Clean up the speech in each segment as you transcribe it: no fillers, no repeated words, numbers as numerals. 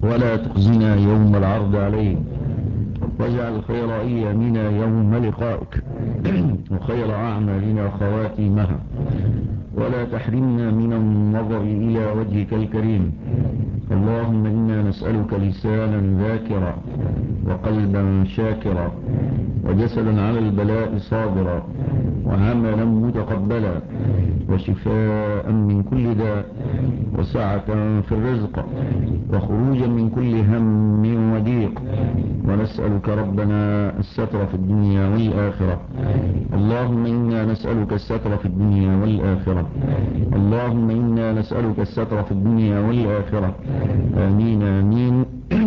ولا تخزنا يوم العرض عليك، واجعل خير أيامنا يوم لقائك وخير أعمالنا خواتيمها، ولا تحرمنا من النظر إلى وجهك الكريم. اللهم إنا نسألك لسانا ذاكرا وقلبا شاكرا وجسدا على البلاء صابرا وعملا متقبلا وشفاء من كل داء وسعة في الرزق وخروجا من كل هم وضيق. ونسألك ربنا الستر في الدنيا والآخرة. اللهم إنا نسألك الستر في الدنيا والآخرة. اللهم إنا نسألك الستر في الدنيا والآخرة. آمين آمين.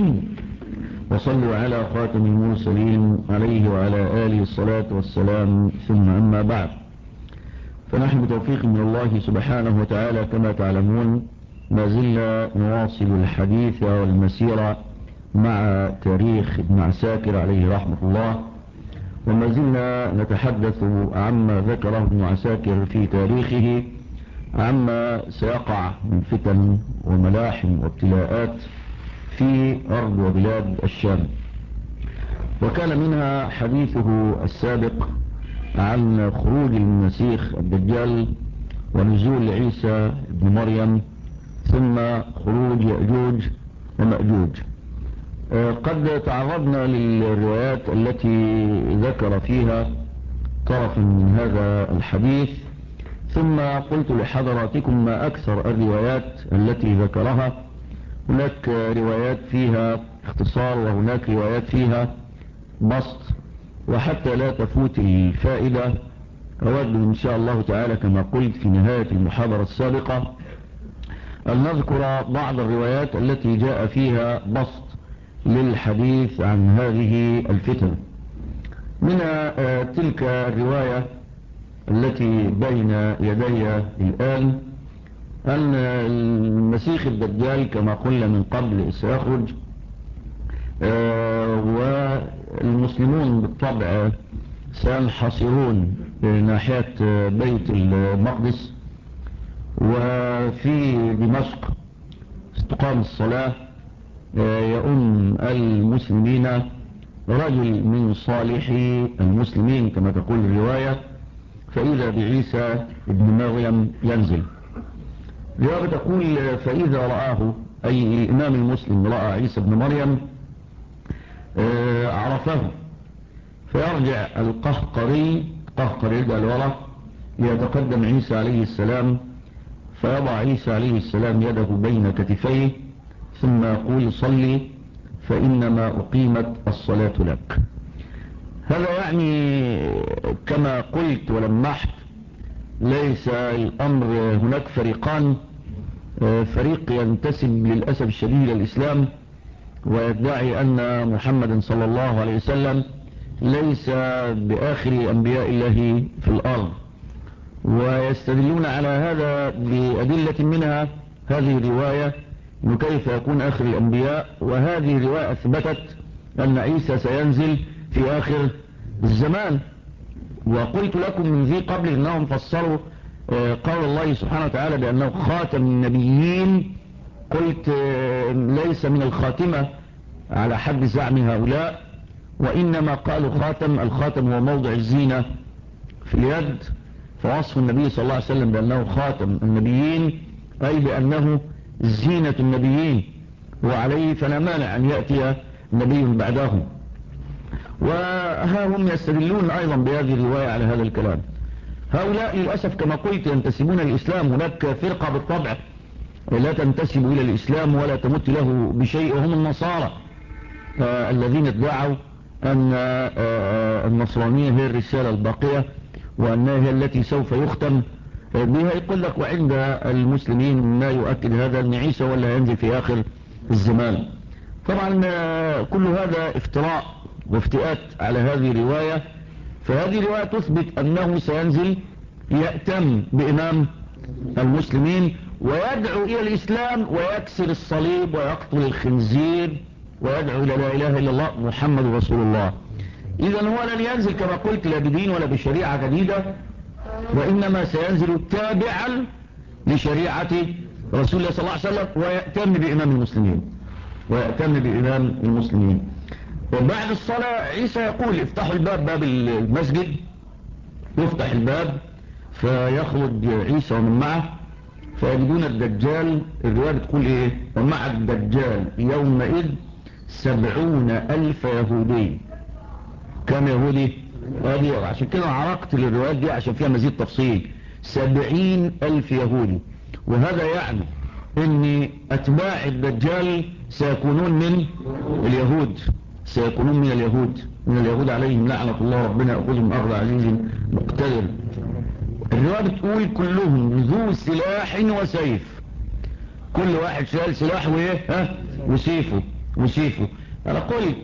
وصلوا على خاتم المرسلين عليه وعلى آله الصلاة والسلام، ثم أما بعد، فنحن بتوفيق من الله سبحانه وتعالى كما تعلمون ما زلنا نواصل الحديث والمسيرة مع تاريخ ابن عساكر عليه رحمة الله، وما زلنا نتحدث عما ذكره ابن عساكر في تاريخه عما سيقع من فتن وملاحم وابتلاءات في أرض وبلاد الشام. وكان منها حديثه السابق عن خروج المسيح الدجال ونزول عيسى بن مريم، ثم خروج يأجوج ومأجوج. قد تعرضنا للروايات التي ذكر فيها طرف من هذا الحديث، ثم قلت لحضراتكم ما أكثر الروايات التي ذكرها. هناك روايات فيها اختصار وهناك روايات فيها بسط، وحتى لا تفوت الفائدة أود إن شاء الله تعالى كما قلت في نهاية المحاضرة السابقة أن نذكر بعض الروايات التي جاء فيها بسط للحديث عن هذه الفتن. من تلك الرواية التي بين يدي الآن أن المسيح الدجال كما قلنا من قبل سيخرج، والمسلمون بالطبع سينحصرون ناحية بيت المقدس، وفي دمشق تقام الصلاة يؤم المسلمين رجل من صالحي المسلمين كما تقول الرواية، فإذا بعيسى ابن مريم ينزل. الرواية تقول فإذا رآه، أي الإمام المسلم رأى عيسى ابن مريم عرفه، فيرجع القهقري يرجع الوراء يتقدم عيسى عليه السلام، فيضع عيسى عليه السلام يده بين كتفيه ثم يقول صلي فإنما أقيمت الصلاة لك. هذا يعني كما قلت ولمحت ليس الأمر هناك فريقان، فريق ينتسب للأسف الشديد للإسلام ويدعي أن محمد صلى الله عليه وسلم ليس بآخر أنبياء الله في الأرض، ويستدلون على هذا بأدلة منها هذه الرواية إنه كيف يكون آخر الأنبياء، وهذه الرواية أثبتت أن عيسى سينزل في آخر الزمان. وقلت لكم من ذي قبل أنهم فسروا قول الله سبحانه وتعالى بأنه خاتم النبيين، قلت ليس من الخاتمة على حد زعم هؤلاء، وإنما قالوا خاتم، الخاتم هو موضع الزينة في اليد، فوصف النبي صلى الله عليه وسلم بأنه خاتم النبيين أي بأنه زينة النبيين، وعليه فلا مانع أن يأتي نبي بعدهم. وها هم يستدلون أيضا بهذه الرواية على هذا الكلام. هؤلاء للأسف كما قلت ينتسبون للإسلام. هناك فرقة بالطبع لا تنتسب إلى الإسلام ولا تمت له بشيء، وهم النصارى الذين ادعوا أن النصرانية هي الرسالة الباقية وأنها هي التي سوف يختم بها. يقول لك وعند المسلمين ما يؤكد هذا أن عيسى ولا ينزل في آخر الزمان. طبعا كل هذا افتراء وافتئات على هذه الرواية. فهذه الرواية تثبت أنه سينزل يأتم بإمام المسلمين ويدعو إلى الإسلام ويكسر الصليب ويقتل الخنزير ويدعو إلى لا إله إلا الله محمد رسول الله. إذن هو لن ينزل كما قلت لا بدين ولا بشريعة جديدة، وإنما سينزل تابعا لشريعة رسول الله صلى الله عليه وسلم ويأتم بإمام المسلمين. ويأتم بإمام المسلمين. وبعد الصلاة عيسى يقول افتحوا الباب، باب المسجد يفتح الباب فيخرج عيسى ومن معه فيجدون الدجال. الرواية بتقول ايه؟ ومع الدجال يومئذ 70,000 يهودي. كم يهودي؟ عشان كده عرقت للروايات دي عشان فيها مزيد تفصيل. 70,000 يهودي. وهذا يعني ان اتباع الدجال سيكونون من اليهود، سيكونون من اليهود عليهم لعنة الله، ربنا يأخذهم أخذ عزيز مقتدر. الرواية بتقول كلهم ذو سلاح وسيف، كل واحد شايل سلاح وايه وسيفه. انا قلت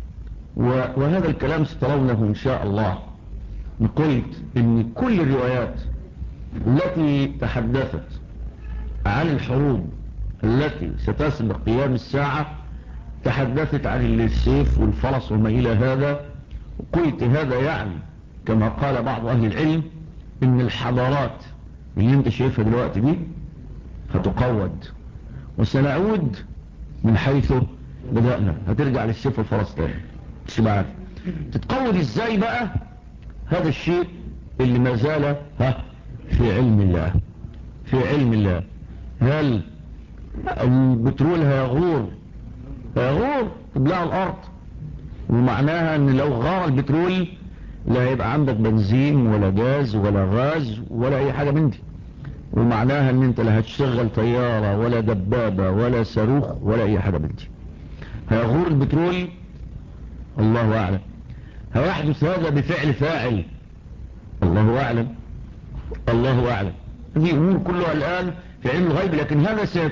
وهذا الكلام سترونه ان شاء الله، قلت ان كل الروايات التي تحدثت عن الحروب التي ستسبق قيام الساعة تحدثت عن السيف والفرس وما الى هذا. قلت هذا يعني كما قال بعض اهل العلم ان الحضارات اللي انت شايفها دلوقتي دي هتقود، وسنعود من حيث بدأنا، هترجع للسيف والفرس تاني. مش بعد تتقود ازاي بقى؟ هذا الشيء اللي ما زال في علم الله، في علم الله. هل البترول هيغور تبلع الارض، ومعناها ان لو غار البترول لا هيبقى عندك بنزين ولا جاز ولا غاز ولا اي حاجة من دي، ومعناها ان انت لا هتشغل طيارة ولا دبابة ولا صاروخ ولا اي حاجة من دي. هيغور البترول الله اعلم، هيحدث هذا بفعل فاعل الله اعلم، الله اعلم. دي امور كلها الان في علم الغيب، لكن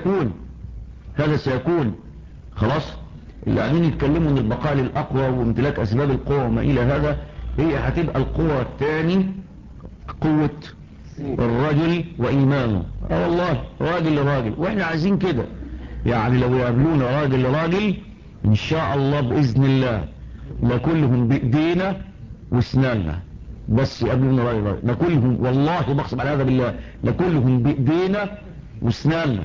هذا سيكون خلاص. اللي قاعدين يتكلموا ان البقاء للاقوى وامتلاك اسباب القوة وما الى هذا، هي هتبقى القوة الثاني قوة الرجل وإيمانه. والله راجل لراجل، وإحنا عايزين كده. يعني لو يقابلونا راجل لراجل إن شاء الله بإذن الله لكلهم بإيدينا واسناننا، بس يقابلونا راجل لراجل لكلهم، والله بقسم على هذا بالله، لكلهم بإيدينا واسناننا.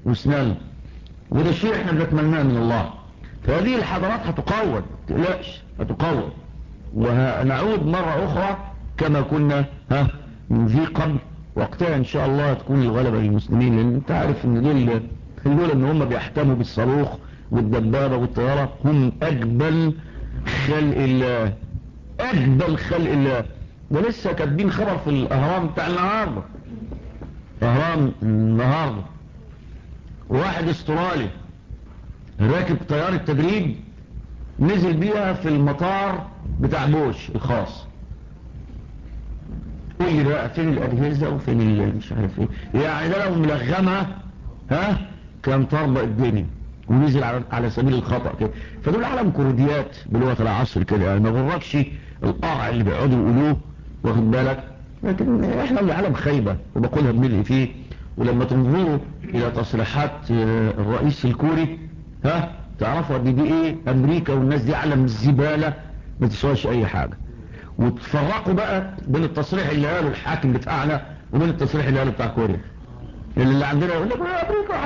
وده الشيء احنا بنتمناه من الله. فهذه الحضارات هتقوّد، تقلقش هتقوّد، ونعود مرة أخرى كما كنا من ذي قبل. وقتها ان شاء الله تكون الغلبة للمسلمين، لان انت عارف ان دول ان هم بيحتموا بالصاروخ والدبابة والطيارة، هم اجبل خلق الله، اجبل خلق الله. ولسه كاتبين خبر في الاهرام بتاع النهاردة، اهرام النهاردة، واحد استرالي راكب طيارة تدريب نزل بيها في المطار بتاع بوش الخاص. قول لي بقى فين الاجهزه وفين مش عارف ايه، يعني ده لو ملغمها كان طربق الدنيا ونزل على سبيل الخطأ كده. فدول عالم كرديات بلغه العصر كده، يعني ما غركش القرع اللي بيقعدوا يقولوه، واخد بالك. لكن احنا اللي عالم خيبه، وبقولها بملء فيه. ولما تنظروا الى تصريحات الرئيس الكوري تعرفوا ان دي ايه، امريكا والناس دي عالم الزباله ما تسواش اي حاجه. وتفرقوا بقى بين التصريح اللي قاله الحاكم بتاعنا وبين التصريح اللي قاله بتاع كوريا. اللي عندنا يقول لك امريكا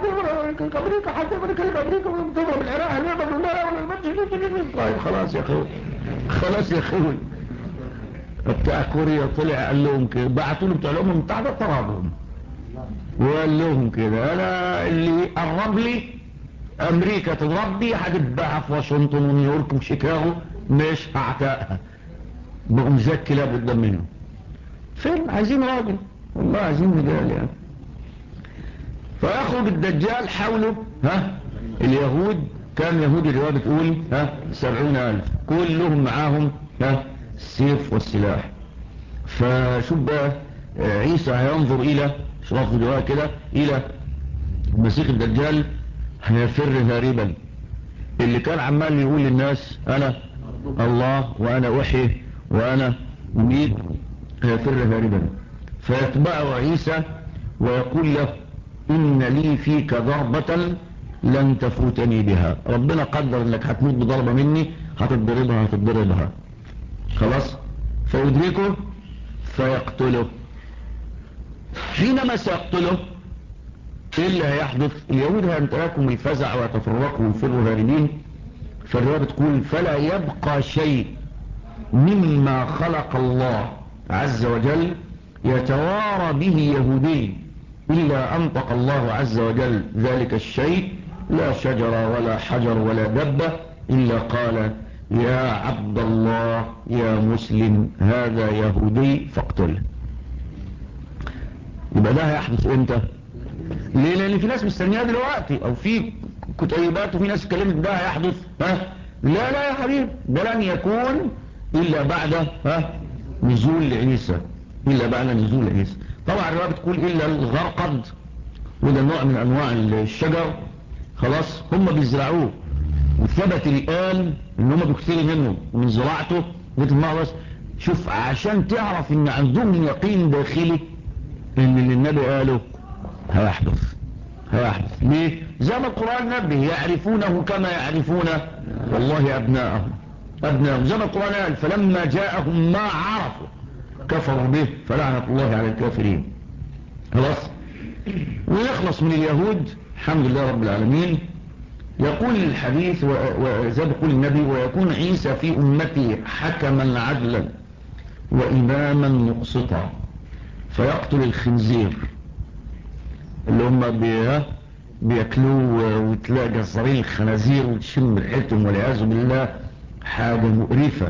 امريكا بتضرب العراق، طيب خلاص يا اخوي بتاع كوريا طلع قال لهم كده، بعتوا له بتاع الامم المتحده طردهم وقال لهم كده، انا اللي قرب لي امريكا تضرب لي هتتباع في واشنطن ونيويورك وشيكاغو، مش هعتقها بقوم زي الكلاب قدام منهم. فين عايزين راجل، والله عايزين رجال يعني. فيخرج الدجال حوله اليهود، كان يهود الرواية بتقول 70,000 كلهم معاهم السيف والسلاح. فشوف بقى عيسى هينظر الى شرف الرواية كده الى المسيح الدجال، هيفر هاربا. اللي كان عمال يقول للناس انا الله وانا احيي وانا اميت هيفر هاربا. فيتبعه عيسى ويقول له ان لي فيك ضربة لن تفوتني بها، ربنا قدر انك هتموت بضربة مني، هتتضربها خلاص. فيدركه فيقتله. حينما سيقتله ايه اللي هيحدث؟ اليهود هيمتلكهم الفزع ويتفرقوا ويفروا هاربين. فالرواية بتقول فلا يبقى شيء مما خلق الله عز وجل يتوارى به يهودي إلا أنطق الله عز وجل ذلك الشيء، لا شجر ولا حجر ولا دبة، إلا قال يا عبد الله يا مسلم هذا يهودي فاقتله. يبقى ده هيحدث امتى؟ ليه؟ لأن في ناس مستنيها دلوقتي، أو في كتيبات وفي ناس اتكلمت ده هيحدث. لا لا يا حبيب، ده لن يكون إلا بعد نزول عيسى، إلا بعد نزول عيسى. طبعا الرواية بتقول إلا الغرقد، وده نوع من أنواع الشجر، خلاص هم بيزرعوه، وثبت الآن إن هم بيكثروا منه ومن زراعته. بس شوف، عشان تعرف إن عندهم يقين داخلي إن اللي النبي قاله هيحدث. ليه؟ زي ما القرآن نبه يعرفونه كما يعرفون والله أبناءهم. زي ما القرآن قال فلما جاءهم ما عرفوا كفروا به فلعنة الله على الكافرين. خلاص، ويخلص من اليهود الحمد لله رب العالمين. يقول الحديث وزي ما يقول النبي ويكون عيسى في أمتي حكما عدلا وإماما مقسطا فيقتل الخنزير اللي هم بيأكلوه، وتلاقي جزارين الخنازير وتشم ريحتهم والعياذ بالله حاجة مقرفة،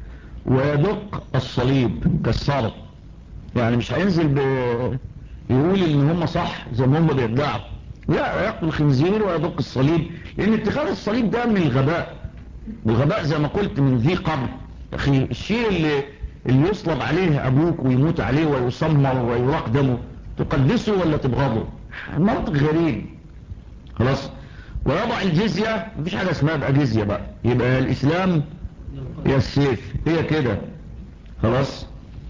ويدق الصليب كالصارت. يعني مش هينزل يقول ان هم صح زي ما هم بيدعوا، لا، يقتل الخنزير ويدق الصليب، لان اتخاذ الصليب ده من الغباء زي ما قلت من ذي قبل. اخي الشيء اللي يصلب عليه ابوك ويموت عليه ويسمر ويراق دمه تقدسه ولا تبغضه؟ منطق غريب. خلاص، ويضع الجزية، مفيش حاجة اسمها بقى جزية بقى، يبقى الاسلام يا السيف، هي كده. خلاص،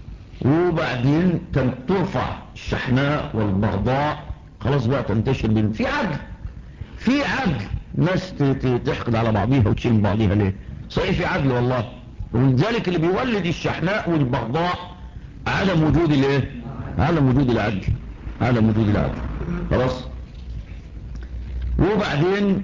وبعدين ترفع الشحناء والبغضاء، خلاص بقى تنتشر في عدل ناس تحقد على بعضيها وتشيل بعضيها. ليه؟ صحيح في عدل والله، ولذلك اللي بيولد الشحناء والبغضاء عدم وجود الايه؟ عدم وجود العدل. خلاص، وبعدين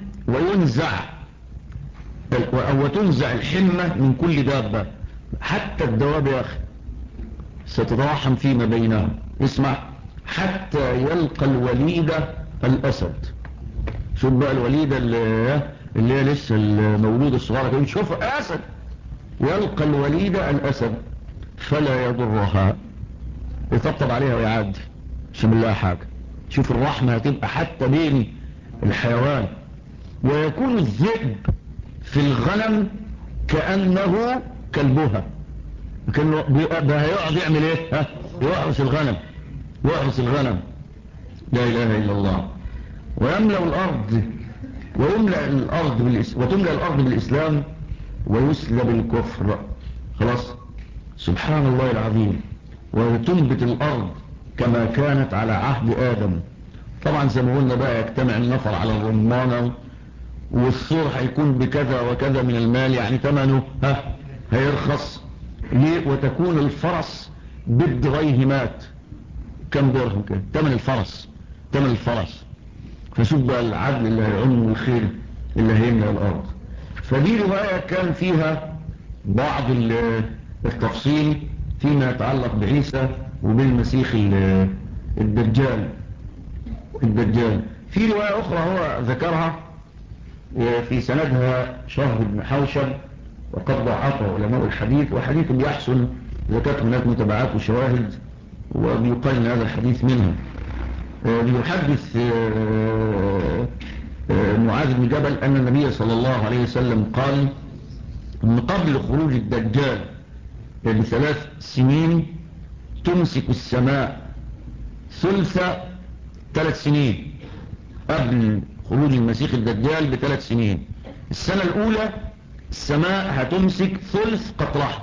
وتنزع الحمة من كل دابة، حتى الدواب يا اخي ستتراحم فيما بينهم. اسمع، حتى يلقى الوليدة الأسد. شوف بقى الوليدة اللي هي لسه المولودة الصغيرة كده، شوف أسد، يلقى الوليدة الأسد فلا يضرها، يطبطب عليها ويعدي مش بالله حاجة. شوف الرحمة هتبقى حتى بين الحيوان. ويكون الذئب في الغنم كأنه كلبها، لكنه ده هيقعد يعمل ايه؟ يحرس الغنم. لا اله الا الله. وتملأ الارض بالاسلام ويسلب الكفر. خلاص، سبحان الله العظيم. وتنبت الارض كما كانت على عهد ادم. طبعا زي ما قلنا بقى يجتمع النفر على الرمانة، والثور هيكون بكذا وكذا من المال، يعني ثمنه هيرخص. ليه؟ وتكون الفرس بالدريهمات. كم درهم كده ثمن الفرس. فشوف بقى العدل اللي هيعم والخير اللي هيملأ الارض. فدي رواية كان فيها بعض التفصيل فيما يتعلق بعيسى وبالمسيح الدجال. في رواية اخرى هو ذكرها في سندها شهر بن حوشب، وقد ضعفه علماء الحديث، وحديث يحسن إذا كانت هناك متابعات وشواهد، وبيقال ان هذا الحديث منها. بيحدث معاذ بن جبل أن النبي صلى الله عليه وسلم قال من قبل خروج الدجال ب3 سنين تمسك السماء ثلث 3 سنين. قبل خروج المسيح الدجال ب3 سنين، السنة الأولى السماء هتمسك ثلث قطرها،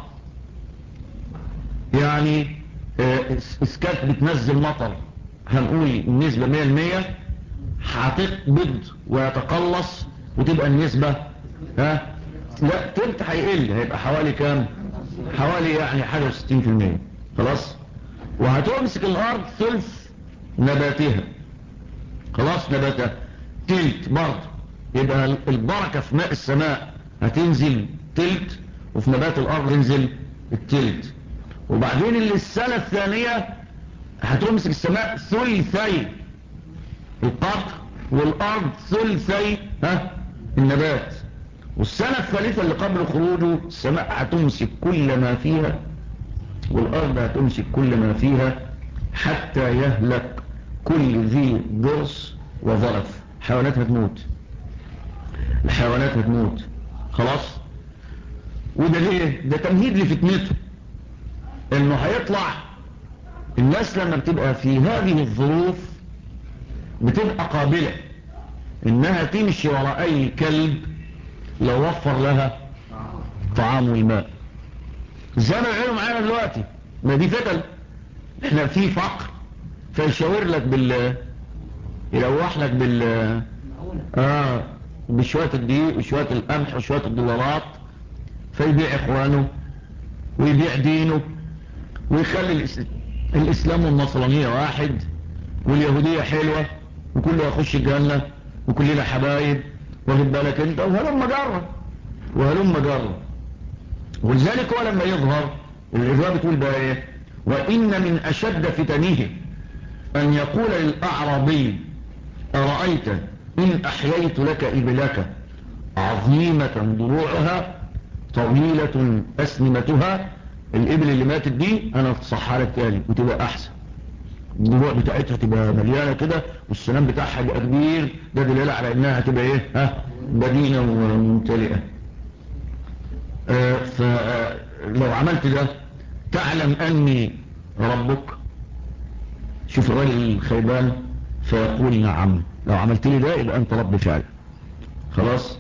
يعني اسكات بتنزل مطر هنقول النسبة 100%، هتقبض ويتقلص وتبقى النسبة لا تلت هيقل، هيبقى حوالي كام؟ حوالي يعني حاجة 60%. خلاص، وهتمسك الأرض ثلث نباتها. خلاص نبات تلت برضه، يبقى البركة في ماء السماء هتنزل تلت، وفي نبات الارض ينزل التلت. وبعدين السنة الثانية هتمسك السماء ثلثي القطر والارض ثلثي النبات. والسنة الثالثة اللي قبل خروجه السماء هتمسك كل ما فيها والارض هتمسك كل ما فيها حتى يهلك كل ذي ضرس وظرف. الحيوانات هتموت، الحيوانات هتموت خلاص. وده ليه؟ ده تمهيد لفتنته، انه هيطلع الناس لما بتبقى في هذه الظروف بتبقى قابلة انها تمشي وراء اي كلب لو وفر لها طعام والماء، زي ما بيعملوا معانا دلوقتي. ما دي فتن، احنا في فقر فيشاور لك يلوح لك بشوية الدقيق وشوية القمح وشوية الدولارات، فيبيع اخوانه ويبيع دينه ويخلي الاسلام والنصرانية واحد واليهودية حلوة وكله يخش الجنة وكلنا حبايب، واخد بالك انت، وهلم جرة وهلم جرة. ولذلك هو لما يظهر الإجابة بتقول بقى ايه؟ وإن من أشد فتنه أن يقول للأعرابي أرأيت إن أحييت لك إبلك عظيمة ضروعها طويلة أسنمتها، الإبل اللي ماتت دي أنا تصحى لك تاني وتبقى أحسن، الضروع بتاعتها تبقى مليانة كده والسنام بتاعها يبقى كبير، ده دليل على إنها هتبقى إيه؟ بدينة وممتلئة. فلو عملت ده تعلم أني ربك. شوف الراجل الخيبان فيقول نعم، لو عملت لي ده يبقى أنت رب فعلا خلاص.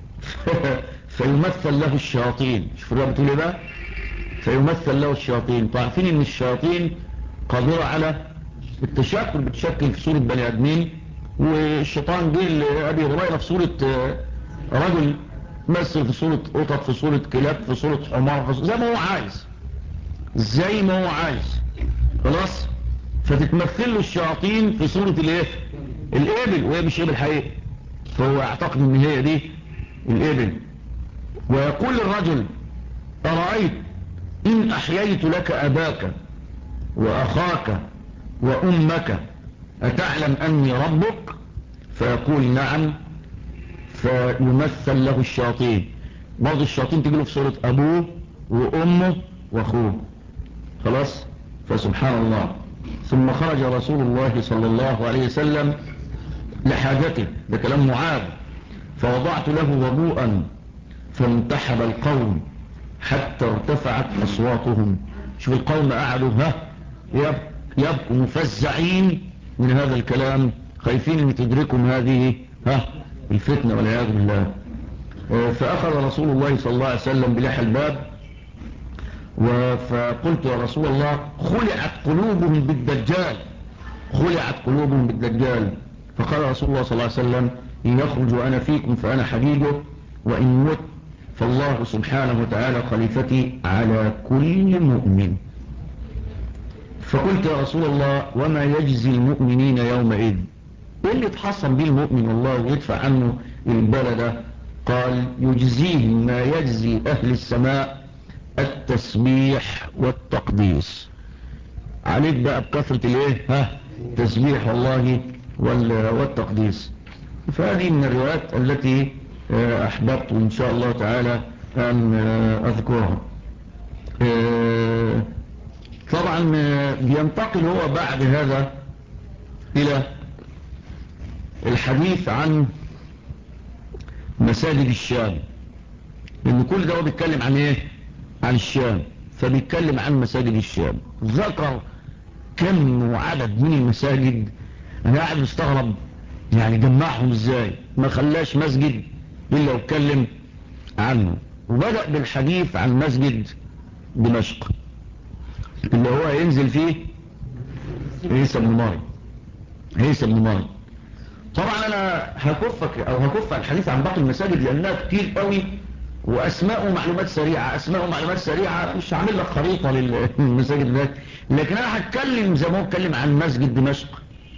فيمثل له الشياطين. شوف الراجل بتقول ده فيمثل له الشياطين. تعرفين ان الشياطين قادرة على التشكل، بتشكل في صورة بني ادمين، والشيطان جه لأبي هريرة في صورة رجل، مثل في صورة قطط، في صورة كلاب، في صورة حمار، زي ما هو عايز، زي ما هو عايز خلاص. فتتمثل له الشياطين في صورة الايه؟ الابل، وهي مش ابل حقيقي، فهو يعتقد ان هي دي الابل. ويقول للرجل أرأيت إن أحييت لك أباك وأخاك وأمك أتعلم أني ربك؟ فيقول نعم، فيمثل له الشياطين. برضو الشياطين تجيله في صورة أبوه وأمه وأخوه خلاص. فسبحان الله. ثم خرج رسول الله صلى الله عليه وسلم لحاجته، ده كلام معاذ، فوضعت له وضوءا فانتحب القوم حتى ارتفعت أصواتهم. شوف القوم قعدوا يبقوا مفزعين من هذا الكلام، خايفين ان تدركهم هذه الفتنة والعياذ بالله. فأخذ رسول الله صلى الله عليه وسلم بلحى الباب، فقلت يا رسول الله خلعت قلوبهم بالدجال، خلعت قلوبهم بالدجال. فقال رسول الله صلى الله عليه وسلم إن يخرج وأنا فيكم فأنا حديده، وإن مت فالله سبحانه وتعالى خليفتي على كل مؤمن. فقلت يا رسول الله وما يجزي المؤمنين يومئذ؟ ايه اللي يتحصن به المؤمن والله ويدفع عنه البلد؟ قال يجزيهم ما يجزي أهل السماء التسبيح والتقديس. عليك بقى بكثرة الايه؟ التسبيح والله والتقديس. فهذه من الروايات التي أحببت إن شاء الله تعالى أن أذكرها. طبعا بينتقل هو بعد هذا إلى الحديث عن مساجد الشام، لأن كل ده هو بيتكلم عن إيه؟ عن الشام، فبيتكلم عن مساجد الشام. ذكر كم وعدد من المساجد، أنا قاعد مستغرب يعني جمعهم إزاي، ما خلاش مسجد إلا واتكلم عنه. وبدأ بالحديث عن مسجد دمشق اللي هو ينزل فيه عيسى بن مريم. عيسى بن مريم طبعا انا هكف الحديث عن باقي المساجد لانها كتير قوي، واسماء ومعلومات سريعة، اسماء ومعلومات سريعة، مش هعمل لك خريطة للمساجد ده، لكن انا هتكلم زي ما هو اتكلم عن مسجد دمشق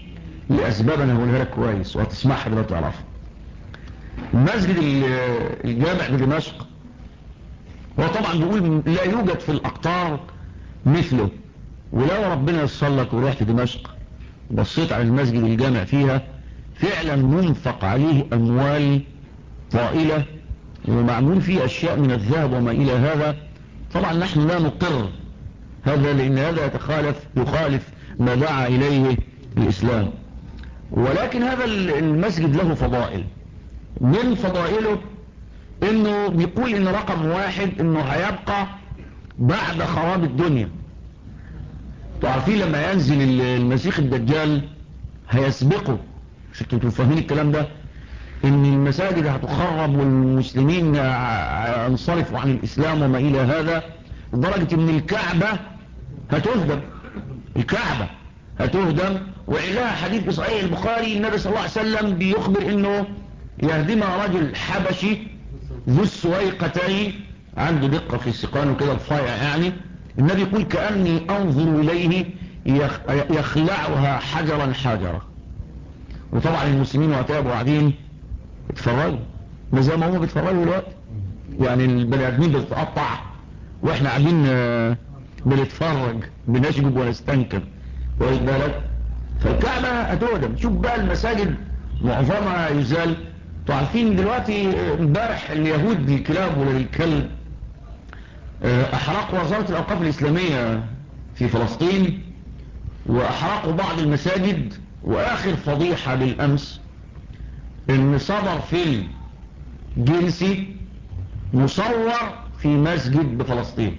لأسباب أنا هقولها لك كويس وهتسمعها دلوقتي تعرفها. المسجد الجامع بدمشق هو طبعا بيقول لا يوجد في الأقطار مثله، ولو ربنا يصل لك ورحت دمشق بصيت على المسجد الجامع فيها فعلا منفق عليه أموال طائلة ومعمول فيه أشياء من الذهب وما إلى هذا. طبعا نحن لا نقر هذا لأن هذا يخالف ما دعا إليه الإسلام، ولكن هذا المسجد له فضائل. من فضائله انه بيقول ان رقم واحد انه هيبقى بعد خراب الدنيا. تعرفين لما ينزل المسيح الدجال هيسبقه، مش انتوا فاهمين الكلام ده، ان المساجد هتخرب والمسلمين هينصرفوا عن الاسلام وما الى هذا، لدرجة ان الكعبة هتهدم. الكعبة هتهدم، وإلها حديث في صحيح البخاري النبي صلى الله عليه وسلم بيخبر انه يهدمها رجل حبشي ذو السويقتين، عنده دقة في السقان وكده الفايع يعني. النبي يقول كأني انظر اليه يخلعها حجرا حجرا. وطبعا المسلمين وقتها قاعدين بيتفرجوا ما زي ما هم بيتفرجوا دلوقتي، يعني البني ادمين بتتقطع واحنا قاعدين بنتفرج بنشجب ونستنكر، واخد بالك. فالكعبة هتهدم. شوف بقى المساجد معظمها يزال. تعرفين دلوقتي امبارح اليهود للكلاب ولا للكلب احرقوا وزارة الاوقاف الاسلامية في فلسطين واحرقوا بعض المساجد. واخر فضيحة بالامس ان صدر فيلم جنسي مصور في مسجد بفلسطين،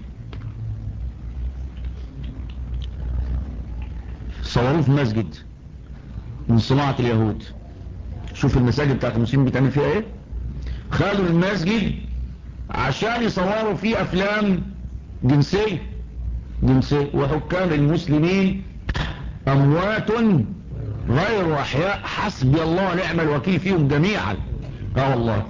صوروه في مسجد من صناعة اليهود. شوف المساجد بتاعت المسلمين بتعمل فيها ايه. خدوا المسجد عشان يصوروا فيه افلام جنسية وحكام المسلمين اموات غير احياء حسبي الله ونعم الوكيل فيهم جميعا. والله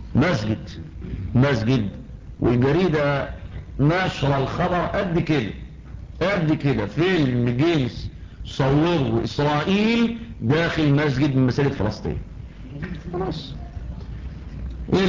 مسجد والجريدة نشر الخبر قد كده فيلم جنس صوره اسرائيل داخل مسجد من مساجد فلسطين. خلاص ايه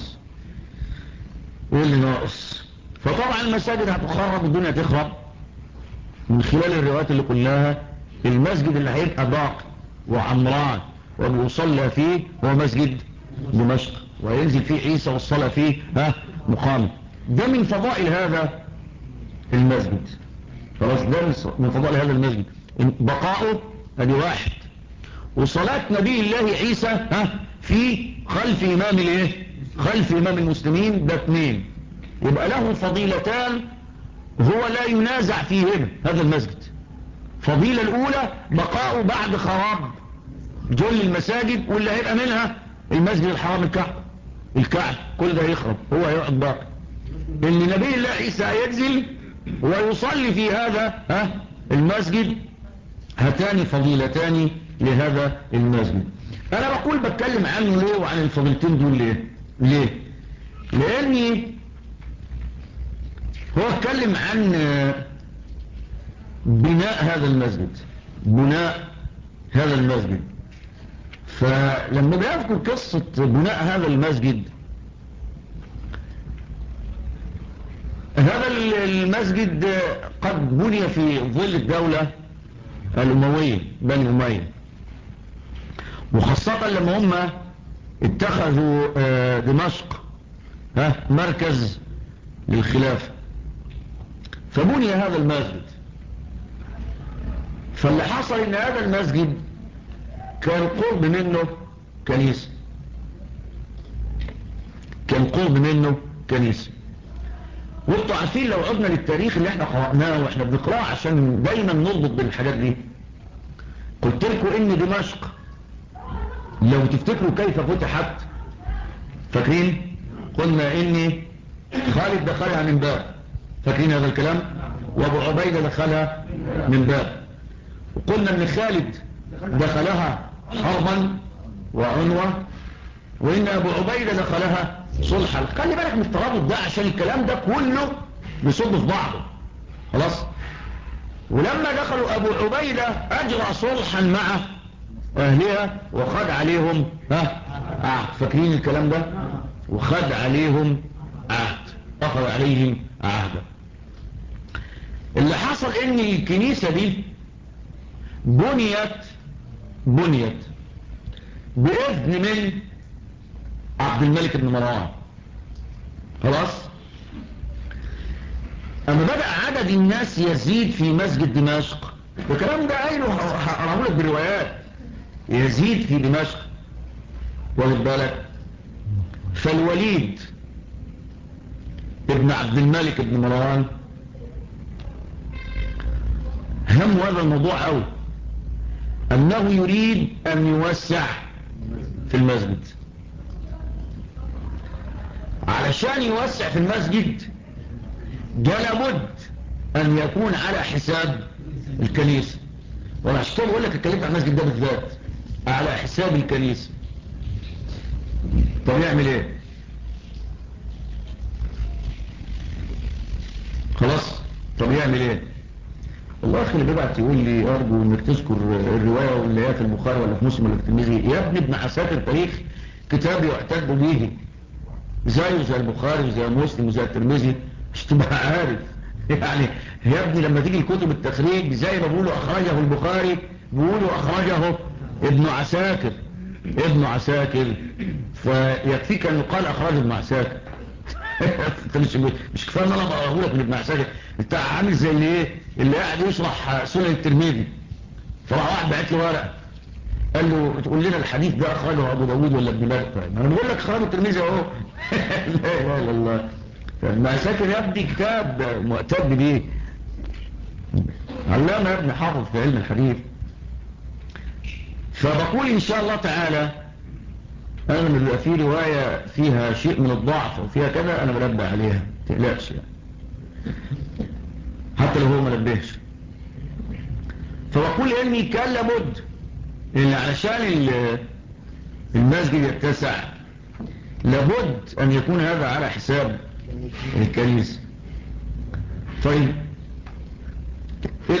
اللي ناقص. فطبعا المساجد هتخرب والدنيا تخرب من خلال الروايات اللي قلناها. المسجد اللي هيبقى باقي وعمران وبيصلى فيه هو مسجد دمشق، وينزل فيه عيسى والصلاة فيه مقام. ده من فضائل هذا المسجد. خلاص ده من فضائل هذا المسجد بقاؤه ادي واحد، وصلاة نبي الله عيسى في خلف امام المسلمين ده اثنين. يبقى له فضيلتان هو لا ينازع فيهما هذا المسجد. فضيلة الاولى بقاؤه بعد خراب جل المساجد، واللي هيبقى منها المسجد الحرام الكعب كل ده يخرب، هو هيقعد باقي. ان نبي الله عيسى ينزل ويصلي في هذا المسجد. هاتان فضيلتان لهذا المسجد. انا بتكلم عنه ليه وعن الفضيلتين دول ليه لاني هو اتكلم عن بناء هذا المسجد. فلما بيذكر قصة بناء هذا المسجد، هذا المسجد قد بني في ظل الدولة الأموية بني أمية، وخاصة لما هم اتخذوا دمشق مركز للخلافة فبني هذا المسجد. فاللي حصل ان هذا المسجد كان قرب منه كنيسة. وانتوا عارفين لو عدنا للتاريخ اللي احنا قرأناه واحنا بنقرأه عشان دايما نربط بالحاجات دي، قلت لكم ان دمشق لو تفتكروا كيف فتحت، فاكرين قلنا ان خالد دخلها من باب، فاكرين هذا الكلام، وابو عبيدة دخلها من باب. وقلنا ان خالد دخلها حربا وعنوة، وان ابو عبيدة دخلها صلحا. خلي بالك من الترابط ده عشان الكلام ده كله بيصب في بعضه. خلاص. ولما دخلوا ابو عبيدة اجرى صلحا مع اهلها وخد عليهم عهد. فاكرين الكلام ده؟ وخد عليهم عهد، اخذ عليهم عهدا. اللي حصل ان الكنيسة دي بنيت بإذن من عبد الملك بن مروان. خلاص. اما بدأ عدد الناس يزيد في مسجد دمشق، الكلام ده قايله هقولك بروايات، يزيد في دمشق، واخد بالك؟ فالوليد ابن عبد الملك بن مروان هم هذا الموضوع قوي، انه يريد ان يوسع في المسجد. علشان يوسع في المسجد ده لابد ان يكون على حساب الكنيسة. وانا عشان بقول لك اتكلمت عن المسجد ده بالذات، على حساب الكنيسة. طب يعمل ايه؟ خلاص. طب يعمل ايه؟ الله اخي اللي بيبعت يقول لي ارجو انك تذكر الرواية واللي هي في البخاري ولا في مسلم ولا في الترمذي. يا ابني ابن عساكر تاريخ كتاب يعتد به زيه زي البخاري وزي مسلم وزي الترمذي، مش تبقى عارف يعني. يا ابني لما تيجي الكتب التخريج زي ما بيقولوا اخرجه البخاري بيقولوا اخرجه ابن عساكر. فيكفيك ان يقال اخرجه ابن عساكر. انت مش كفايه ان انا بقراه لك من ابن عساكر. انت عامل زي اللي قاعد يشرح سنن الترمذي، فراح واحد بعت له ورقه قال له تقول لنا الحديث ده اخرجه ابو داوود ولا ابن ماجه؟ طيب انا بقول لك اخرجه الترمذي اهو. لا اله الا الله. ابن عساكر يا ابني كتاب معتد بيه، علامه يا ابني حافظ في علم الحديث. فبقول ان شاء الله تعالى انا لما بيبقى في روايه فيها شيء من الضعف وفيها كذا انا بنبه عليها، ما تقلقش يعني، حتى لو هو ما نبهش. فبقول اني كان لابد ان علشان المسجد يتسع لابد ان يكون هذا على حساب الكنيسة. طيب ايه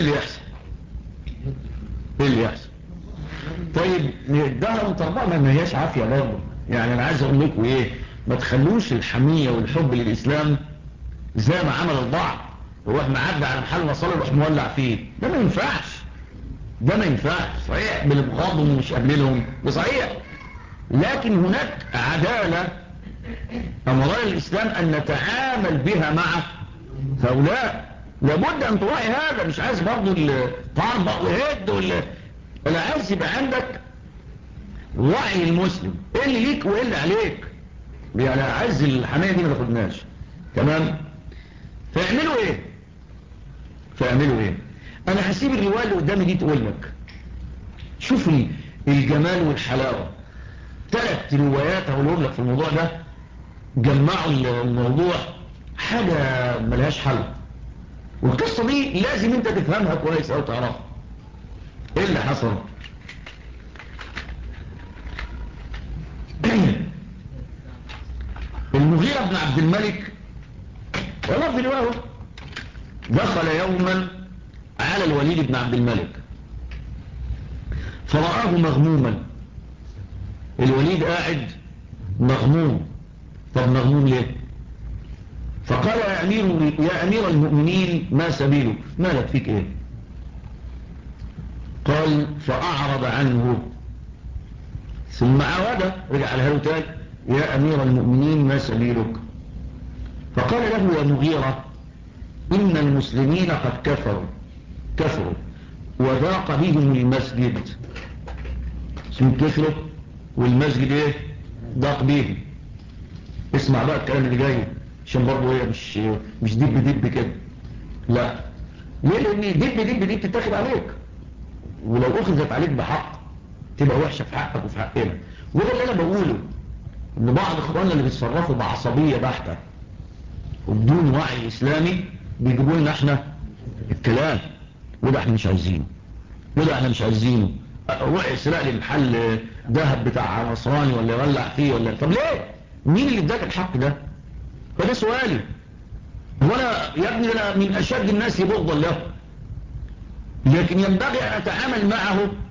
اللي يحصل؟ طيب الدهر مطربع ما هياش عافية برضه يعني. انا عايز اقول لكم ايه، ما تخلوش الحمية والحب للاسلام زي ما عمل البعض، هو احنا عدى على محل مصالح يروح مولع فيه. ده ما ينفعش. صحيح بنبغضهم ومش قابلينهم، ده صحيح، لكن هناك عدالة أمر الإسلام أن نتعامل بها مع هؤلاء. لابد أن تراعي هذا. مش عايز برضو الطربق وهد أنا عايز يبقى عندك وعي المسلم، إيه اللي ليك وإيه اللي عليك. يعني عايز الحماية دي ما تاخدناش. تمام. فيعملوا إيه؟ أنا هسيب الرواية اللي قدامي دي تقول لك. شوف الجمال والحلاوة. 3 روايات هقولهم لك في الموضوع ده جمعوا الموضوع حاجة ملهاش حل. والقصة دي لازم انت تفهمها كويس او تعرفها. ايه اللي حصل؟ المغيرة بن عبد الملك والله في رواية دخل يوما على الوليد بن عبد الملك فرآه مغموما. الوليد قاعد مغموم. طب مغموم ليه؟ فقال يا أمير المؤمنين ما سبيلك؟ مالك فيك ايه؟ قال فأعرض عنه ثم عود رجع له تاني يا أمير المؤمنين ما سبيلك؟ فقال له يا مغيرة إن المسلمين قد كفروا وضاق بهم المسجد. اسم كفروا والمسجد ايه؟ ضاق بهم. اسمع بقى الكلام اللي جاي عشان برضه ايه مش دب كده. لا ليه؟ لان دب دي بتتاخد عليك، ولو اخذت عليك بحق تبقى وحشة في حقك وفي حقنا. وده اللي انا بقوله، ان بعض اخواننا اللي بيتصرفوا بعصبية بحتة وبدون وعي اسلامي بيجيبوا لنا احنا الكلام، وده احنا مش عايزينه. روح يسرق لي محل ذهب بتاع نصراني ولا يولع فيه ولا طب ليه؟ مين اللي اداك الحق ده؟ فده سؤالي. وانا يا ابني انا من اشد الناس بغضا له، لكن ينبغي ان اتعامل معه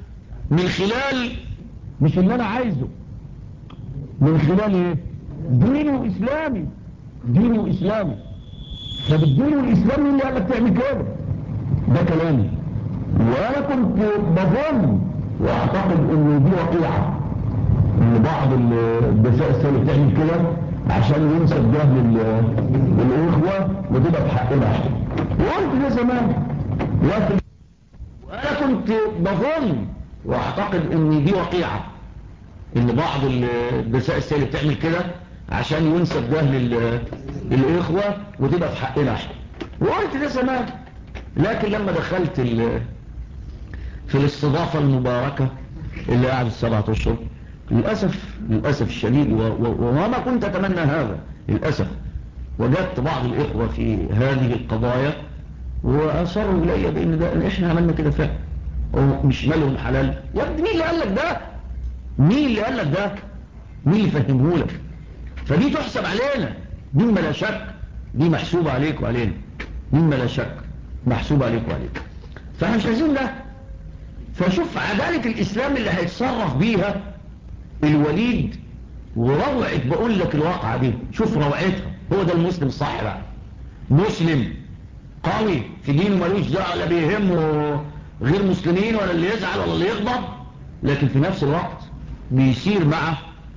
من خلال مش اللي انا عايزه، من خلال ايه؟ دينه اسلامي، دينه اسلامي. فبالدين الاسلامي اللي قال لك تعمل كده، ده كلامي. وانا كنت بظن واعتقد ان دي وقيعه، ان بعض الدسائس اللي بتعمل كده عشان ينسب جهل الاخوه وتبقى بحقنا. وقلت ده زمان، لكن وانا كنت بظن واعتقد ان دي وقيعه، ان بعض الدسائس اللي بتعمل كده عشان ينسب جهل الاخوه وتبقى في حقنا. وقلت ده زمان، لكن لما دخلت في الاستضافه المباركه اللي قعدت 7 أشهر، للاسف الشديد، وما كنت اتمنى هذا، للاسف وجدت بعض الاخوه في هذه القضايا واصروا الي بان ده احنا عملنا كده فعلا، ومش مالهم حلال. مين اللي قال لك ده؟ مين اللي قال لك ده؟ مين اللي فهمه لك؟ فدي تحسب علينا، مما لا شك دي محسوبة عليك وعلينا، مما لا شك محسوبة عليك وعليك. فاحنا مش عايزين ده. فشوف عدالة الإسلام اللي هيتصرف بيها الوليد، وروعة بقول لك الواقعة دي، شوف روعتها. هو ده المسلم الصح بقى، مسلم قوي في دينه، ملوش دعوه لا بيهمه غير مسلمين ولا اللي يزعل ولا اللي يغضب، لكن في نفس الوقت بيسير مع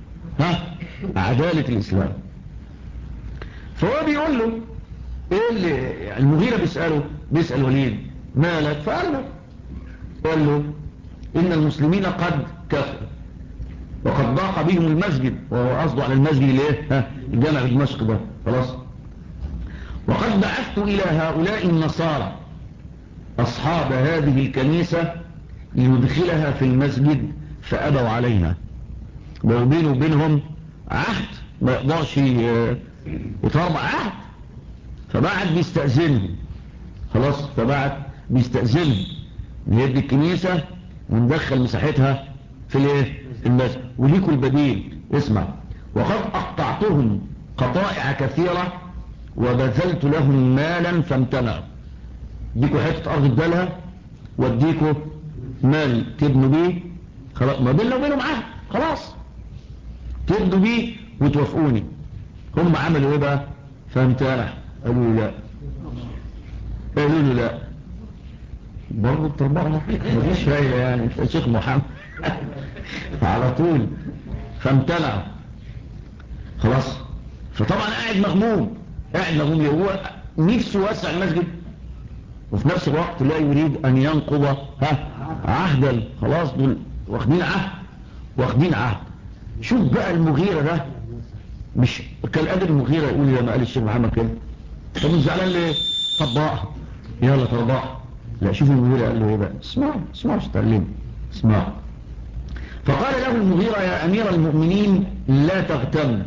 عدالة الإسلام. فهو بيقول له ايه اللي المغيرة بيسأل وليد مالك؟ قال له إن المسلمين قد كفروا وقد ضاق بهم المسجد، وهو قصده على المسجد اللي ايه؟ الجامع بدمشق ده، خلاص. وقد بعثت إلى هؤلاء النصارى أصحاب هذه الكنيسة لندخلها في المسجد فأبوا عليها، وبينه وبينهم عهد ما يقدرش يتربع عهد، فبعد بيستأذنهم، خلاص. فبعد بيستأذنهم نهد الكنيسة وندخل مساحتها في الايه؟ المسجد. وليكوا البديل، اسمع: وقد أقطعتهم قطائع كثيرة وبذلت لهم مالا فامتنعوا. اديكوا حتة أرض ادالها واديكوا مال تبنوا بيه، خلاص، ما بيننا وبينهم عهد، خلاص تبنوا بيه وتوافقوني. هم عملوا ايه بقى؟ فامتنع، قالوا له لا، قالوا له لا، برضه التربعة مفيش فايدة يعني، انت شيخ محمد على طول. فامتنعوا، خلاص. فطبعا قاعد مغموم، هو نفسه واسع المسجد، وفي نفس الوقت لا يريد ان ينقض عهدا، خلاص دول واخدين عهد. شوف بقى المغيرة ده، مش كان قادر المغيرة يقول لي لما قال الشيخ محمد كده طب مش زعلان ليه؟ طبقها، يلا طبقها. لا، شوف المغيرة قال له ايه بقى، اسمعوا تتعلموا، اسمعوا. فقال له المغيرة: يا امير المؤمنين لا تغتم،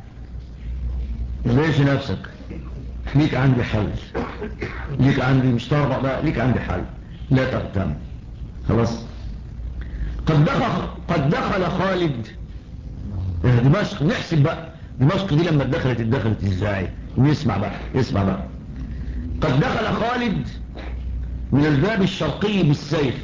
ليش نفسك، ليك عندي حل، ليك عندي، مش تربع بقى، ليك عندي حل، لا تغتم، خلاص. قد دخل خالد دمشق. نحسب بقى دمشق دي لما اتدخلت ازاي، اسمع بقى. قد دخل خالد من الباب الشرقي بالسيف،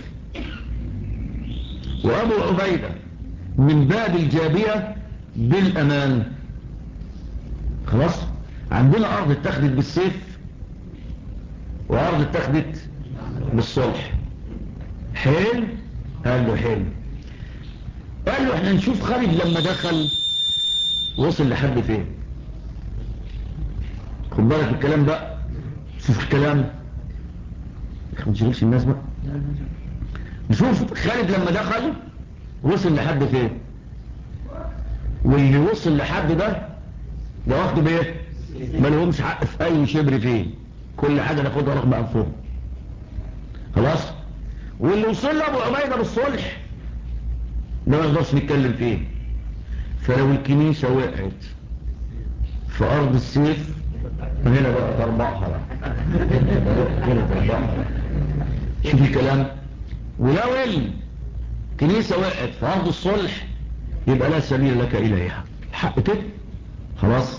وابو عبيدة من باب الجابية بالامان. خلاص، عندنا ارض اتخذت بالسيف وارض اتخذت بالصلح. حلو، قال له حلو. قال له احنا نشوف خالد لما دخل وصل لحد فين. خد بالك الكلام بقى، شوف الكلام، ما تشغلش الناس بقى. نشوف خالد لما دخل وصل لحد فين، واللي وصل لحد ده واخده بايه؟ ما لهمش حق في اي شبر فيه، كل حاجه ناخدها رغم انفهم، خلاص. واللي وصل له ابو عبيده بالصلح ده ما نقدرش نتكلم فيه. فلو الكنيسه وقعت في ارض السيف هنا بقى تربعها بقى، هنا تربعها. شوف الكلام. ولو الكنيسه وقعت في ارض الصلح يبقى لا سبيل لك اليها، حق كده، خلاص.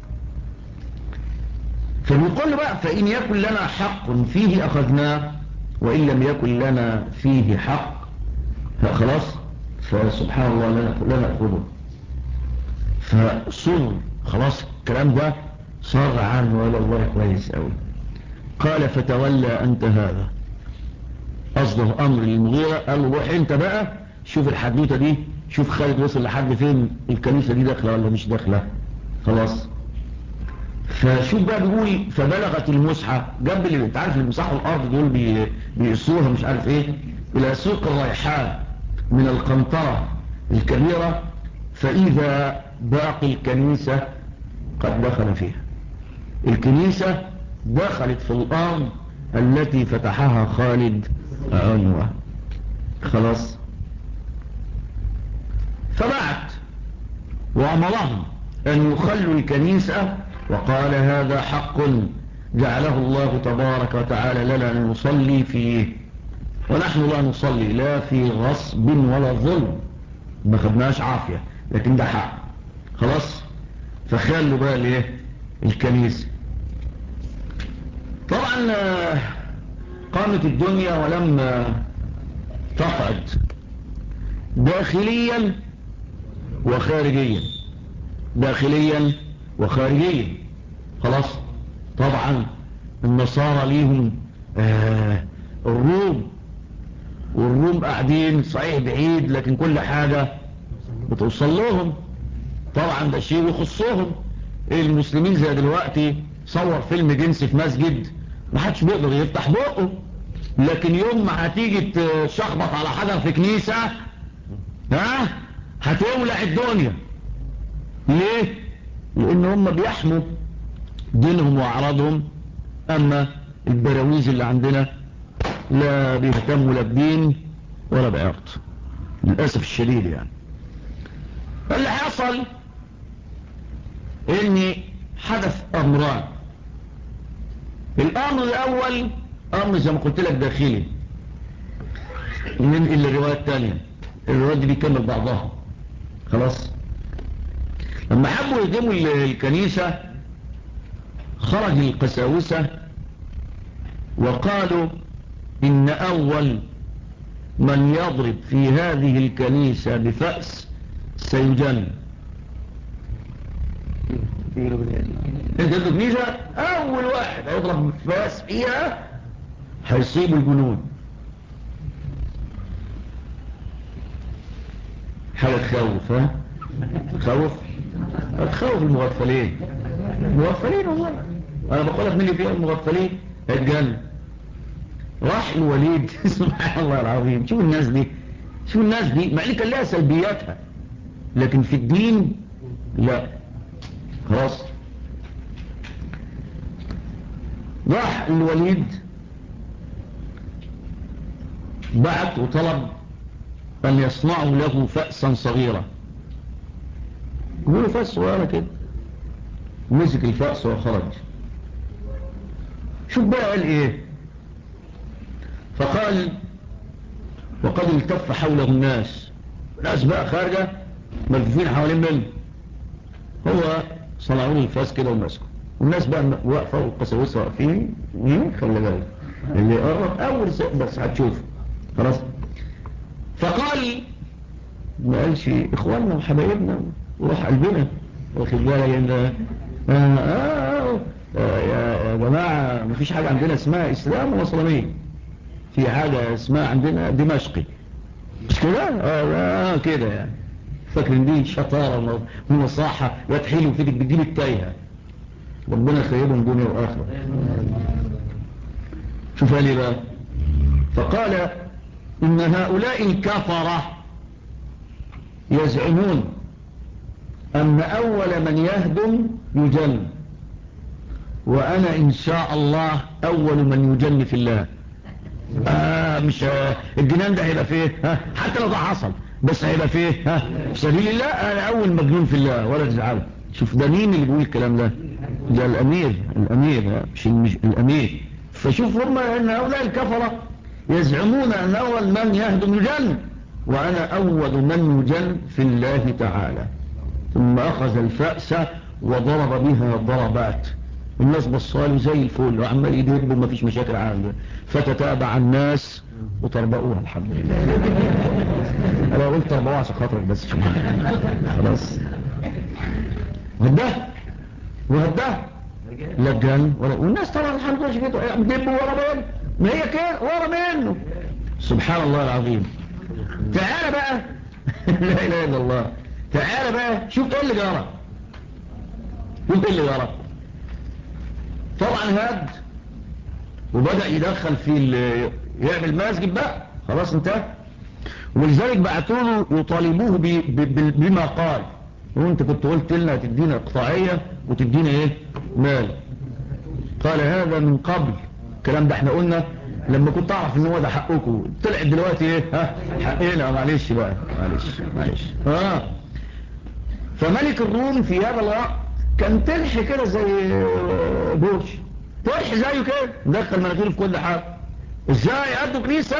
فبيقول له بقى: فإن يكن لنا حق فيه أخذناه، وإن لم يكن لنا فيه حق خلاص. فسبحان الله لا نأخذه. فصر خلاص الكلام ده صار عنه ولا الله كويس قوي. قال فتولى أنت هذا، أصدر أمر للمغيرة، قال له روح أنت بقى شوف الحدوتة دي، شوف خالد وصل لحد فين، الكنيسة دي داخلة ولا مش داخلة. خلاص. فشوف بقى بيقول فبلغت المسحة جنب اللي انت عارف اللي بيمسحوا الأرض دول بيقصوها مش عارف ايه، إلى سوق الريحان من القنطرة الكبيرة، فإذا باقي الكنيسة قد دخل فيها. الكنيسة دخلت في الأرض التي فتحها خالد عنوة. خلاص. فبعت وأمرهم أن يخلوا الكنيسة، وقال هذا حق جعله الله تبارك وتعالى لنا أن نصلي فيه، ونحن لا نصلي لا في غصب ولا ظلم، ما خدناش عافية، لكن ده حق. خلاص. فخلوا بقى ليه الكنيسة. طبعا قامت الدنيا ولم تقعد داخليا وخارجيا، داخليا وخارجيا. خلاص. طبعا النصارى ليهم الروم، والروم قاعدين صحيح بعيد لكن كل حاجة بتوصل لهم. طبعا ده شيء يخصهم. المسلمين زي دلوقتي صور فيلم جنسي في مسجد ما حدش بيقدر يفتح بقه، لكن يوم ما هتيجي تشخبط على حجر في كنيسة هتولع الدنيا. ليه؟ لان هم بيحموا دينهم واعراضهم، اما البراويز اللي عندنا لا بيهتموا لا بدين ولا بعرض للاسف الشديد. يعني اللي حصل ان حدث امران. الامر الاول امر زي ما قلت لك داخلي، ننقل للرواية الثانية، الرواية دي بيكمل بعضها. خلاص. لما حبوا يهدموا الكنيسة خرج القساوسة وقالوا إن أول من يضرب في هذه الكنيسة بفأس سيجن. انت الكنيسة أول واحد هيضرب بفأس فيها هيصيب الجنون. حاجة تخوف. تخوف المغفلين والله. انا بقول لك مين اللي فيها المغفلين هيتجنن. راح الوليد سبحان الله العظيم. شوف الناس دي مع ان كان لها سلبياتها لكن في الدين لا. خلاص. راح الوليد بعت وطلب أن يصنعوا له فأسا صغيرة. يقولوا فأس صغيرة كده. مسك الفأس وخرج. شوف بقى قال ايه. فقال وقد التف حوله الناس بقى خارجة ملفوفين حوالين منه. هو صنعوا له الفأس كده ومسكه، والناس بقى واقفة والقساوسة واقفين. خلي بالك اللي يقرب أول بس هتشوف. خلاص. فقال ما قالش اخواننا وحبايبنا وروح قلبنا واخد بالك يا جماعة مفيش حاجة عندنا اسمها اسلام ونصرانية، في حاجة اسمها عندنا دمشقي مش كده كده يعني. فاكرين دي شطارة ونصاحة وتحيلوا فيك بتجيب التايهة. ربنا خيرهم دنيا واخرة. شوف لي بقى. فقال إن هؤلاء الكفرة يزعمون أن أول من يهدم يجن، وأنا إن شاء الله أول من يجن في الله. مش الجنان ده هيبقى فيه حتى لو ده حصل بس هيبقى فيه في سبيل الله. أنا أول مجنون في الله ولا تزعل. شوف ده مين اللي بيقول الكلام ده؟ ده الأمير مش الأمير. فشوف هم أن هؤلاء الكفرة يزعمون أن أول من يهدم يجن، وأنا أول من يجن في الله تعالى. ثم أخذ الفأس وضرب بها ضربات. الناس بصاله زي الفل وعمال يدب وما فيش مشاكل عنده. فتتابع الناس وطربقوها الحمد لله. انا قلت طربقوها عشان خاطرك بس خلاص. وهده لجان والناس طبعا الحمد لله شفتوا دبوا ورا منه، ما هي كده ورا منه. سبحان الله العظيم. تعالى بقى لا اله الا الله. تعالى بقى شوف ايه اللي جرى. طبعا هاد وبدأ يدخل في يعمل مسجد بقى خلاص انتهى. ولذلك بعتوله يطالبوه بما قال. وانت كنت قلت لنا تدينا اقطاعية وتدينا ايه مال. قال هذا من قبل الكلام ده احنا قلنا لما كنت اعرف ان هو ده حقكم. طلع دلوقتي ايه حقنا. معلش بقى معلش. فملك الروم في هذا الوقت كان تلح كده زي بورش، تلح زيه كده دخل مناخيره في كل حاجه. ازاي قدوا كنيسه؟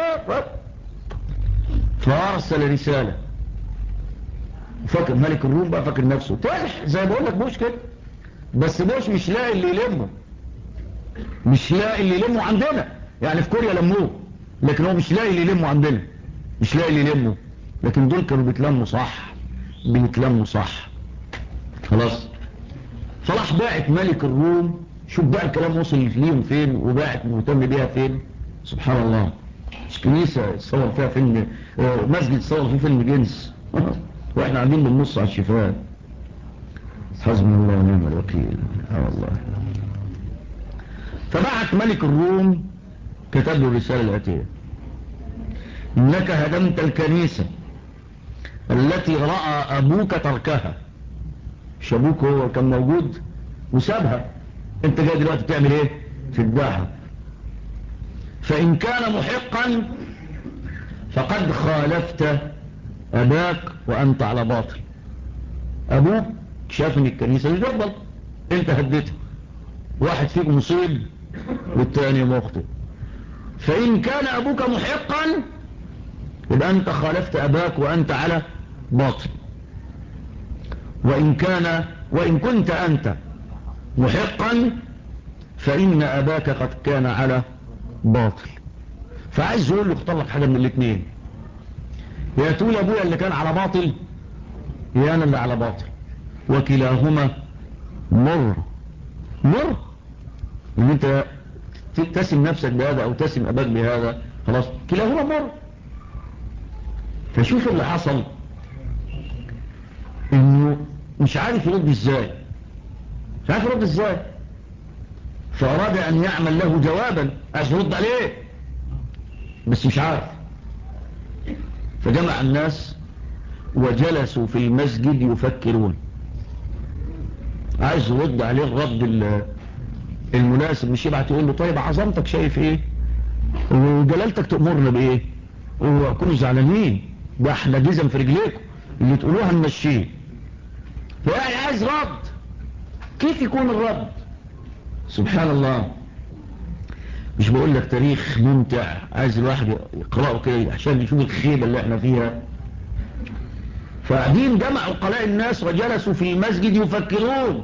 فارسل رساله. فاكر ملك الروم بقى فاكر نفسه تلح زي بقول لك بوش كده، بس بوش مش لاقي اللي يلمه عندنا. يعني في كوريا لموه، لكن هو مش لاقي اللي يلمه عندنا، لكن دول كانوا بيتلموا صح. خلاص. فراح باعت ملك الروم. شوف بقى الكلام وصل ليهم فين، وباعت مهتم بيها فين. سبحان الله. مش كنيسة تصور فيها فيلم، مسجد تصور فيه فيلم جنس واحنا قاعدين بنبص على الشفاء. حسبنا الله ونعم الوكيل. والله. فبعت ملك الروم كتب له الرسالة الآتية: إنك هدمت الكنيسة التي رأى أبوك تركها. مش أبوك هو كان موجود وسابها، انت جاي دلوقتي تعمل ايه؟ تداها. فإن كان محقا فقد خالفت أباك وأنت على باطل. أبوك شاف ان الكنيسة مش بيقبل، انت هديتها. واحد فيكم مصيب والتاني مخطئ. فإن كان أبوك محقا يبقى أنت خالفت أباك وأنت على باطل. وإن كنت أنت محقا فإن أباك قد كان على باطل. فعايز يقول له اختار لك حاجة من الاثنين: يا تقول أبويا اللي كان على باطل، يا أنا اللي على باطل، وكلاهما مر. ان انت تسم نفسك بهذا او تسم اباك بهذا، خلاص كلاهما مر. فشوف اللي حصل، انه مش عارف يرد ازاي. فاراد ان يعمل له جوابا عايز يرد عليه بس مش عارف. فجمع الناس وجلسوا في المسجد يفكرون. عايز يرد عليه الرد المناسب، مش يبعت يقول له طيب عظمتك شايف ايه وجلالتك تأمرنا بايه وكونوا زعلانين، ده احنا جزم في رجليكم اللي تقولوها نمشيه. فيعني عايز رد. كيف يكون الرد؟ سبحان الله. مش بقول لك تاريخ ممتع عايز الواحد يقرأه كده عشان يشوف الخيبة اللي احنا فيها. فقاعدين جمع عقلاء الناس وجلسوا في المسجد يفكرون.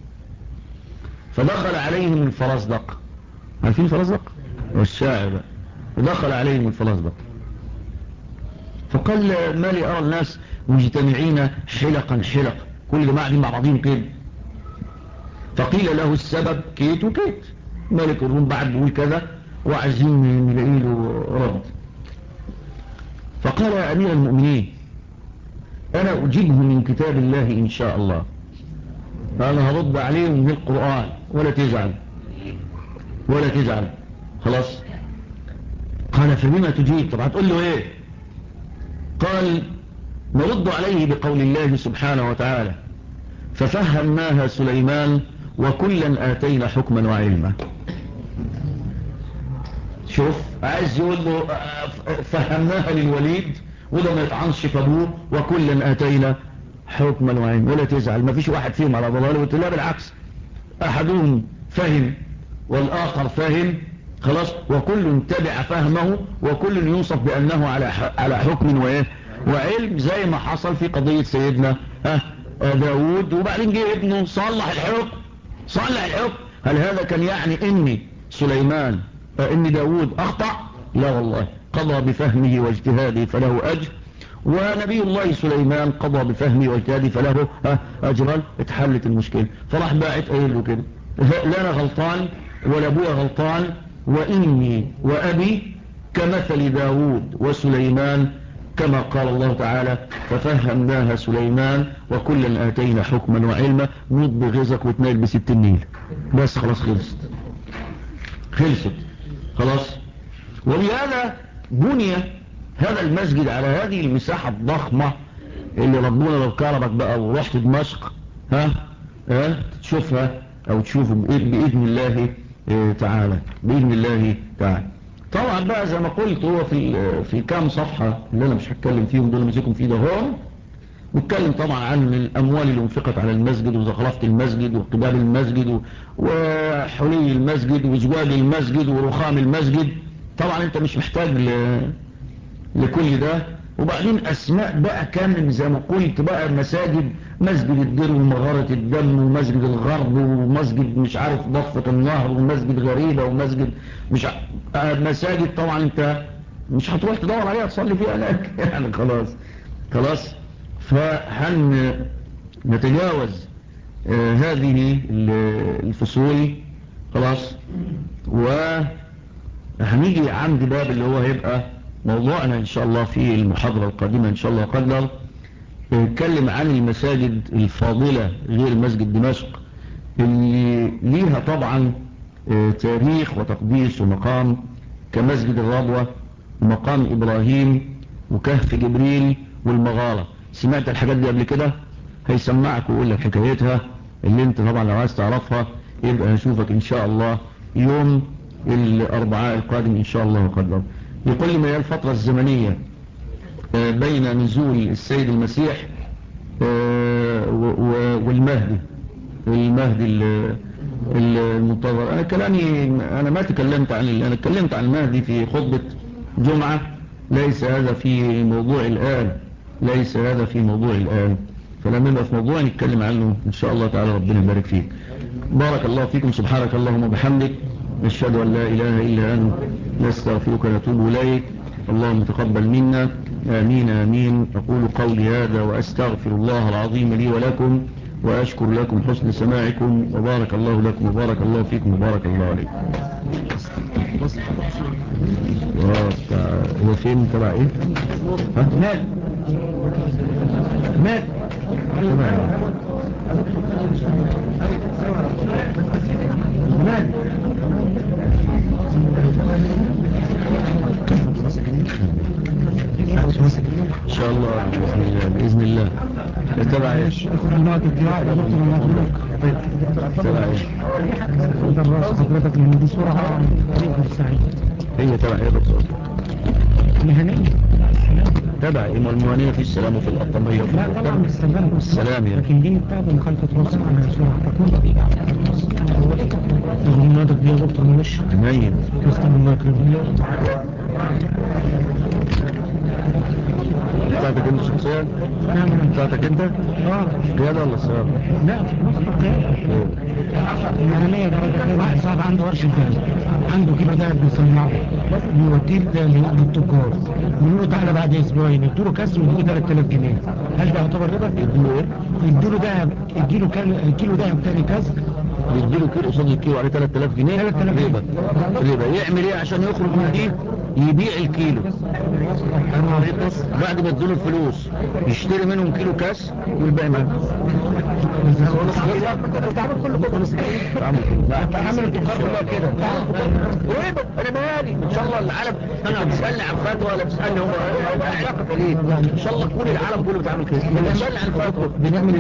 فدخل عليهم الفرزدق. عارفين الفرزدق؟ والشاعر بقى. ودخل عليهم الفرزدق فقال: ما لي أرى الناس مجتمعين حلقا كل جماعة دي مع بعضهم كده. فقيل له السبب كيت وكيت. ملك الروم بعد بيقول كذا وعايزين نلاقي له رد. فقال: يا أمير المؤمنين أنا أجيبه من كتاب الله إن شاء الله، فأنا هرد عليهم من القرآن ولا تزعل خلاص. قال: فبما تجيب؟ طب هتقول له ايه؟ قال: نرد عليه بقول الله سبحانه وتعالى: ففهمناها سليمان وكلا آتينا حكما وعلما. شوف عايز يقول له فهمناها للوليد وده ما يطعنش في ابوه، وكلا آتينا حكما وعلما ولا تزعل. ما فيش واحد فيهم على ضلال. قلت لا بالعكس، احدهم فهم والاخر فهم خلاص، وكل تبع فهمه وكل يوصف بانه على حكم وعلم، زي ما حصل في قضية سيدنا داود. وبعدين جه ابنه صلح الحكم. هل هذا كان يعني ان سليمان ان داود اخطأ؟ لا والله، قضى بفهمه واجتهاده فله أجر، ونبي الله سليمان قضى بفهمه واجتهاده فله أجرا. اتحلت المشكلة. فراح باعت قايل له كده: لا أنا غلطان ولا أبويا غلطان، وإني وأبي كمثل داود وسليمان، كما قال الله تعالى: ففهمناها سليمان وكلا آتينا حكما وعلما، موت بغيظك وتنال ب60 نيل. بس خلاص خلصت خلاص. ولهذا بني هذا المسجد على هذه المساحة الضخمة اللي ربنا لو كرمك بقى ورحت دمشق تشوفها او تشوفه بإذن الله تعالى، بإذن الله تعالى. طبعا بقى زي ما قلت، هو في كام صفحة اللي انا مش هتكلم فيهم دول، مسيكم فيه ده هم نتكلم طبعا عن الاموال اللي انفقت على المسجد وزخرفة المسجد وقباب المسجد وحلي المسجد وزواج المسجد ورخام المسجد. طبعا انت مش محتاج لكل ده. وبعدين اسماء بقى كان زي ما قلت بقى المساجد: مسجد الدر ومغارة الدم ومسجد الغرب ومسجد مش عارف ضفة النهر ومسجد غريبة ومسجد مش مساجد طبعا انت مش هتروح تدور عليها تصلي فيها هناك يعني خلاص. فهل نتجاوز هذه الفصول خلاص، وهنيجي عند باب اللي هو هيبقى موضوعنا ان شاء الله في المحاضرة القادمة ان شاء الله قدر. نتكلم عن المساجد الفاضلة غير مسجد دمشق اللي ليها طبعا تاريخ وتقديس ومقام، كمسجد الربوة ومقام إبراهيم وكهف جبريل والمغارة. سمعت الحاجات دي قبل كده؟ هيسمعك ويقول لك حكايتها اللي انت طبعا لو عايز تعرفها يبقى نشوفك ان شاء الله يوم الاربعاء القادم ان شاء الله قدر. يقول لي ما هي الفترة الزمنية بين نزول السيد المسيح والمهدي المنتظر؟ انا ما تكلمت عن انا اتكلمت عن المهدي في خطبة جمعة. ليس هذا في موضوع الآن، فلما يبقى في موضوع نتكلم عنه إن شاء الله تعالى. ربنا يبارك فيك. بارك الله فيكم. سبحانك اللهم وبحمدك، نشهد أن لا إله إلا أنت، نستغفرك ونتوب إليك. اللهم تقبل منا، آمين آمين. أقول قولي هذا وأستغفر الله العظيم لي ولكم، وأشكر لكم حسن سماعكم، وبارك الله لكم وبارك الله فيكم وبارك الله عليكم. هو فين تبع ايه؟ مات ان شاء الله بإذن الله. تبع ايش؟ تبع ايش؟ حضرتك من دي صورة هي تبع ايه بالظبط؟ مهنية تبع المهنية في السلام وفي الأطمية. لا طبعا مش السلام يعني. لكن دي بتاعته مخالفة رأس على صورة تكون رغم نادق دي دكتور مش عمين يسلم الله يكرمه. بتاعتك انت شخصيا؟ نعم بتاعتك انت؟ قيادة ولا السلام؟ لا المهنية ده واحد صاحب عنده ورشة دهب، عنده كده دهب بيصنعه يوديه للتجار، يقولوا له تعالى بعد اسبوعين يدوا له كسر ويدوا 3000 جنيه. هل ده يعتبر ربا؟ يدوا له دهب، كيلو دهب تاني كسر، يديله كيلو قصاد الكيلو عليه 3000 جنيه. ربا. يعمل ايه عشان يخرج من دي؟ يبيع الكيلو بعد ما يديله الفلوس، يشتري منهم كيلو كاس والباقي معاه. عمل التجار كلها كده. انا مالي ان شاء الله العالم. انا بتسالني عن فتوى ولا بتسالني هو علاقه ليه؟ ان شاء الله كل العالم كله بيتعامل كده. بتسالني عن فتوى بنعمل